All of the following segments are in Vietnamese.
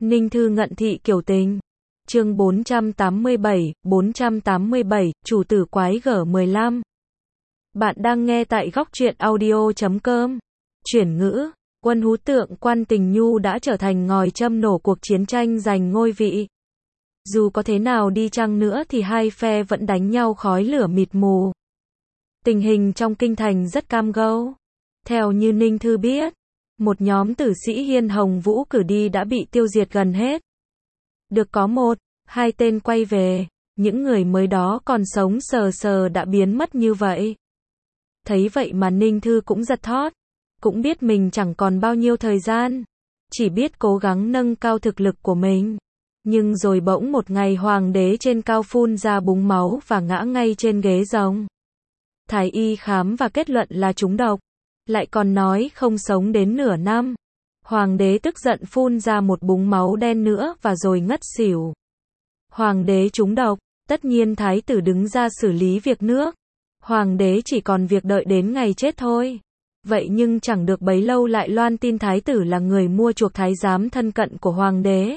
Ninh Thư Ngận Thị Kiểu Tình. Chương 487, chủ tử quái gở 15. Bạn đang nghe tại góc truyện audio.com. Chuyển ngữ, Quân Hú Tượng Quan Tình Nhu đã trở thành ngòi châm nổ cuộc chiến tranh giành ngôi vị. Dù có thế nào đi chăng nữa thì hai phe vẫn đánh nhau khói lửa mịt mù. Tình hình trong kinh thành rất cam go. Theo như Ninh Thư biết, một nhóm tử sĩ Hiên Hồng Vũ cử đi đã bị tiêu diệt gần hết. Được có một, hai tên quay về, những người mới đó còn sống sờ sờ đã biến mất như vậy. Thấy vậy mà Ninh Thư cũng giật thót, cũng biết mình chẳng còn bao nhiêu thời gian, chỉ biết cố gắng nâng cao thực lực của mình. Nhưng rồi bỗng một ngày hoàng đế trên cao phun ra búng máu và ngã ngay trên ghế rồng. Thái y khám và kết luận là trúng độc, lại còn nói không sống đến nửa năm. Hoàng đế tức giận phun ra một búng máu đen nữa và rồi ngất xỉu. Hoàng đế trúng độc, tất nhiên thái tử đứng ra xử lý việc nước. Hoàng đế chỉ còn việc đợi đến ngày chết thôi. Vậy nhưng chẳng được bấy lâu lại loan tin thái tử là người mua chuộc thái giám thân cận của hoàng đế.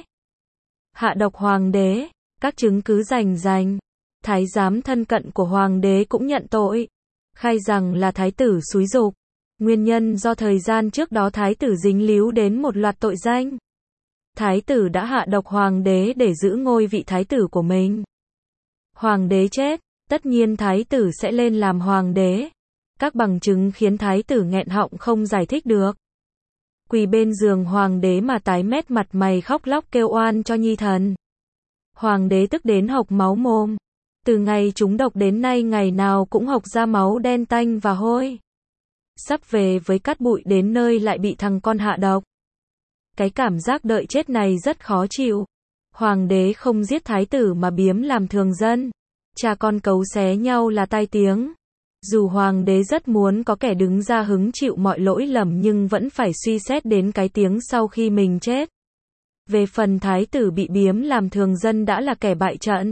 Hạ độc hoàng đế, các chứng cứ rành. Thái giám thân cận của hoàng đế cũng nhận tội, khai rằng là thái tử xúi giục. Nguyên nhân do thời gian trước đó thái tử dính líu đến một loạt tội danh. Thái tử đã hạ độc hoàng đế để giữ ngôi vị thái tử của mình. Hoàng đế chết, tất nhiên thái tử sẽ lên làm hoàng đế. Các bằng chứng khiến thái tử nghẹn họng không giải thích được. Quỳ bên giường hoàng đế mà tái mét mặt mày khóc lóc kêu oan cho nhi thần. Hoàng đế tức đến hộc máu mồm. Từ ngày trúng độc đến nay ngày nào cũng hộc ra máu đen tanh và hôi. Sắp về với cát bụi đến nơi lại bị thằng con hạ độc. Cái cảm giác đợi chết này rất khó chịu. Hoàng đế không giết thái tử mà biếm làm thường dân. Cha con cấu xé nhau là tai tiếng. Dù hoàng đế rất muốn có kẻ đứng ra hứng chịu mọi lỗi lầm nhưng vẫn phải suy xét đến cái tiếng sau khi mình chết. Về phần thái tử bị biếm làm thường dân đã là kẻ bại trận.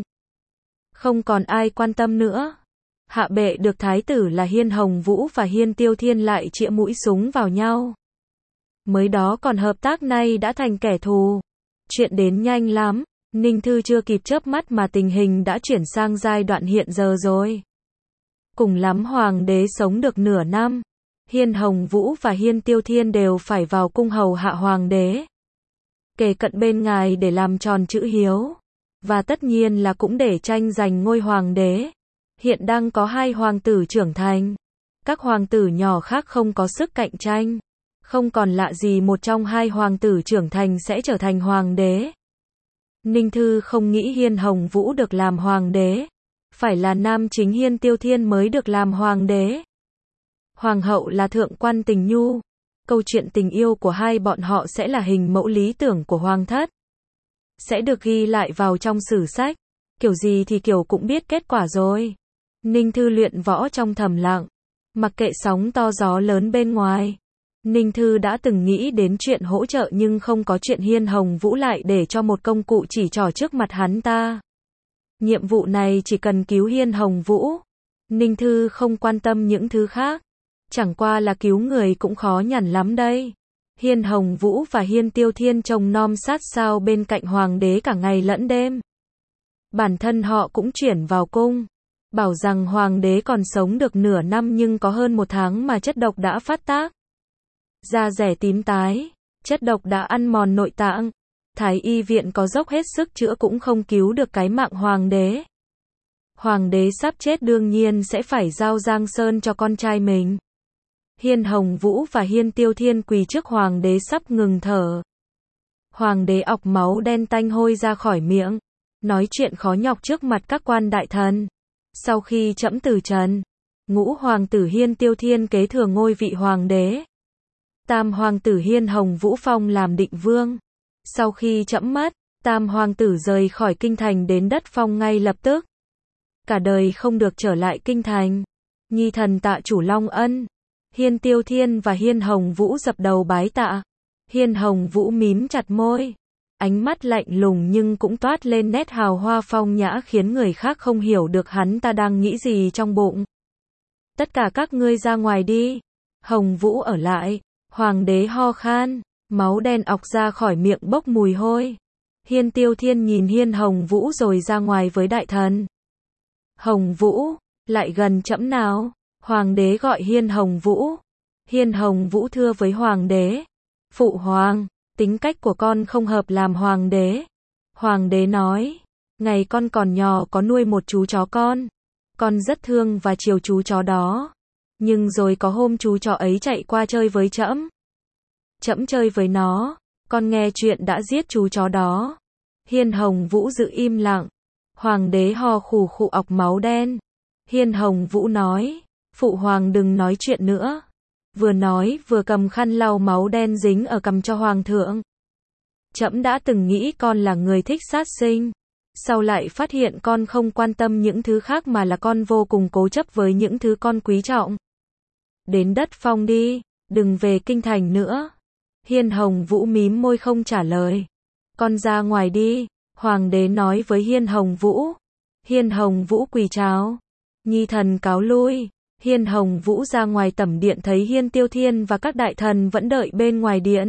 Không còn ai quan tâm nữa. Hạ bệ được thái tử là Hiên Hồng Vũ và Hiên Tiêu Thiên lại chĩa mũi súng vào nhau. Mới đó còn hợp tác nay đã thành kẻ thù. Chuyện đến nhanh lắm, Ninh Thư chưa kịp chớp mắt mà tình hình đã chuyển sang giai đoạn hiện giờ rồi. Cùng lắm hoàng đế sống được nửa năm, Hiên Hồng Vũ và Hiên Tiêu Thiên đều phải vào cung hầu hạ hoàng đế. Kề cận bên ngài để làm tròn chữ hiếu. Và tất nhiên là cũng để tranh giành ngôi hoàng đế. Hiện đang có hai hoàng tử trưởng thành. Các hoàng tử nhỏ khác không có sức cạnh tranh. Không còn lạ gì một trong hai hoàng tử trưởng thành sẽ trở thành hoàng đế. Ninh Thư không nghĩ Hiên Hồng Vũ được làm hoàng đế. Phải là nam chính Hiên Tiêu Thiên mới được làm hoàng đế. Hoàng hậu là Thượng Quan Tình Nhu. Câu chuyện tình yêu của hai bọn họ sẽ là hình mẫu lý tưởng của hoàng thất. Sẽ được ghi lại vào trong sử sách. Kiểu gì thì kiểu cũng biết kết quả rồi. Ninh Thư luyện võ trong thầm lặng. Mặc kệ sóng to gió lớn bên ngoài. Ninh Thư đã từng nghĩ đến chuyện hỗ trợ nhưng không có chuyện Hiên Hồng Vũ lại để cho một công cụ chỉ trỏ trước mặt hắn ta. Nhiệm vụ này chỉ cần cứu Hiên Hồng Vũ. Ninh Thư không quan tâm những thứ khác. Chẳng qua là cứu người cũng khó nhằn lắm đây. Hiên Hồng Vũ và Hiên Tiêu Thiên trông nom sát sao bên cạnh hoàng đế cả ngày lẫn đêm. Bản thân họ cũng chuyển vào cung. Bảo rằng hoàng đế còn sống được nửa năm nhưng có hơn một tháng mà chất độc đã phát tác. Da rẻ tím tái, chất độc đã ăn mòn nội tạng. Thái y viện có dốc hết sức chữa cũng không cứu được cái mạng hoàng đế. Hoàng đế sắp chết đương nhiên sẽ phải giao Giang Sơn cho con trai mình. Hiên Hồng Vũ và Hiên Tiêu Thiên quỳ trước hoàng đế sắp ngừng thở. Hoàng đế ọc máu đen tanh hôi ra khỏi miệng, nói chuyện khó nhọc trước mặt các quan đại thần. Sau khi trẫm từ trần, ngũ hoàng tử Hiên Tiêu Thiên kế thừa ngôi vị hoàng đế. Tam hoàng tử Hiên Hồng Vũ phong làm định vương. Sau khi trẫm mất, tam hoàng tử rời khỏi kinh thành đến đất phong ngay lập tức. Cả đời không được trở lại kinh thành. Nhi thần tạ chủ long ân. Hiên Tiêu Thiên và Hiên Hồng Vũ dập đầu bái tạ. Hiên Hồng Vũ mím chặt môi. Ánh mắt lạnh lùng nhưng cũng toát lên nét hào hoa phong nhã khiến người khác không hiểu được hắn ta đang nghĩ gì trong bụng. Tất cả các ngươi ra ngoài đi. Hồng Vũ ở lại. Hoàng đế ho khan. Máu đen ọc ra khỏi miệng bốc mùi hôi. Hiên Tiêu Thiên nhìn Hiên Hồng Vũ rồi ra ngoài với đại thần. Hồng Vũ, lại gần trẫm nào. Hoàng đế gọi Hiên Hồng Vũ. Hiên Hồng Vũ thưa với hoàng đế. Phụ hoàng, tính cách của con không hợp làm hoàng đế. Hoàng đế nói, ngày con còn nhỏ có nuôi một chú chó con rất thương và chiều chú chó đó. Nhưng rồi có hôm chú chó ấy chạy qua chơi với trẫm. Trẫm chơi với nó, con nghe chuyện đã giết chú chó đó. Hiên Hồng Vũ giữ im lặng. Hoàng đế ho khù khụ ọc máu đen. Hiên Hồng Vũ nói, phụ hoàng đừng nói chuyện nữa. Vừa nói vừa cầm khăn lau máu đen dính ở cằm cho hoàng thượng. Trẫm đã từng nghĩ con là người thích sát sinh. Sau lại phát hiện con không quan tâm những thứ khác mà là con vô cùng cố chấp với những thứ con quý trọng. Đến đất Phong đi, đừng về kinh thành nữa. Hiên Hồng Vũ mím môi không trả lời. Con ra ngoài đi, hoàng đế nói với Hiên Hồng Vũ. Hiên Hồng Vũ quỳ chào. Nhi thần cáo lui. Hiên Hồng Vũ ra ngoài tẩm điện thấy Hiên Tiêu Thiên và các đại thần vẫn đợi bên ngoài điện.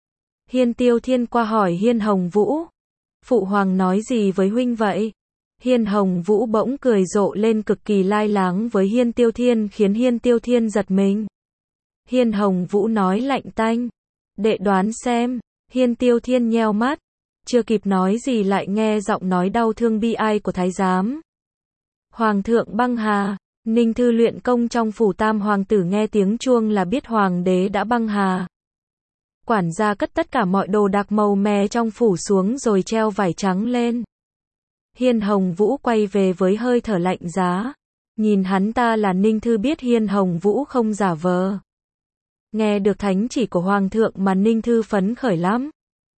Hiên Tiêu Thiên qua hỏi Hiên Hồng Vũ. Phụ hoàng nói gì với huynh vậy? Hiên Hồng Vũ bỗng cười rộ lên cực kỳ lai láng với Hiên Tiêu Thiên khiến Hiên Tiêu Thiên giật mình. Hiên Hồng Vũ nói lạnh tanh. Đệ đoán xem. Hiên Tiêu Thiên nheo mắt. Chưa kịp nói gì lại nghe giọng nói đau thương bi ai của thái giám. Hoàng thượng băng hà. Ninh Thư luyện công trong phủ tam hoàng tử nghe tiếng chuông là biết hoàng đế đã băng hà. Quản gia cất tất cả mọi đồ đạc màu mè trong phủ xuống rồi treo vải trắng lên. Hiên Hồng Vũ quay về với hơi thở lạnh giá. Nhìn hắn ta là Ninh Thư biết Hiên Hồng Vũ không giả vờ. Nghe được thánh chỉ của hoàng thượng mà Ninh Thư phấn khởi lắm.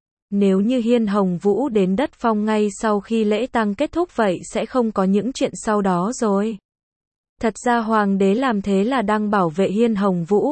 Nếu như Hiên Hồng Vũ đến đất Phong ngay sau khi lễ tang kết thúc vậy sẽ không có những chuyện sau đó rồi. Thật ra hoàng đế làm thế là đang bảo vệ Hiên Hồng Vũ.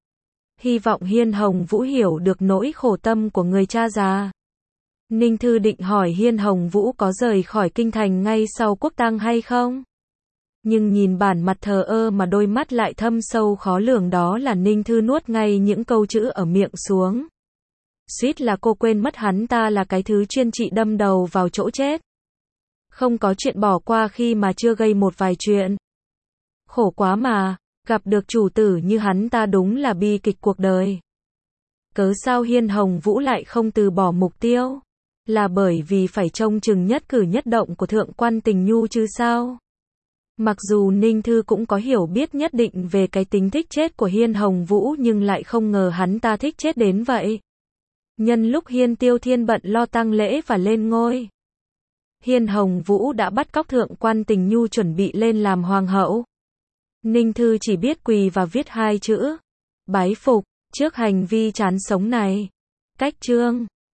Hy vọng Hiên Hồng Vũ hiểu được nỗi khổ tâm của người cha già. Ninh Thư định hỏi Hiên Hồng Vũ có rời khỏi kinh thành ngay sau quốc tang hay không? Nhưng nhìn bản mặt thờ ơ mà đôi mắt lại thâm sâu khó lường đó là Ninh Thư nuốt ngay những câu chữ ở miệng xuống. Suýt là cô quên mất hắn ta là cái thứ chuyên trị đâm đầu vào chỗ chết. Không có chuyện bỏ qua khi mà chưa gây một vài chuyện. Khổ quá mà, gặp được chủ tử như hắn ta đúng là bi kịch cuộc đời. Cớ sao Hiên Hồng Vũ lại không từ bỏ mục tiêu? Là bởi vì phải trông chừng nhất cử nhất động của thượng quan Tình Nhu chứ sao? Mặc dù Ninh Thư cũng có hiểu biết nhất định về cái tính thích chết của Hiên Hồng Vũ nhưng lại không ngờ hắn ta thích chết đến vậy. Nhân lúc Hiên Tiêu Thiên bận lo tang lễ và lên ngôi, Hiên Hồng Vũ đã bắt cóc thượng quan Tình Nhu chuẩn bị lên làm hoàng hậu. Ninh Thư chỉ biết quỳ và viết hai chữ bái phục trước hành vi chán sống này. Cách chương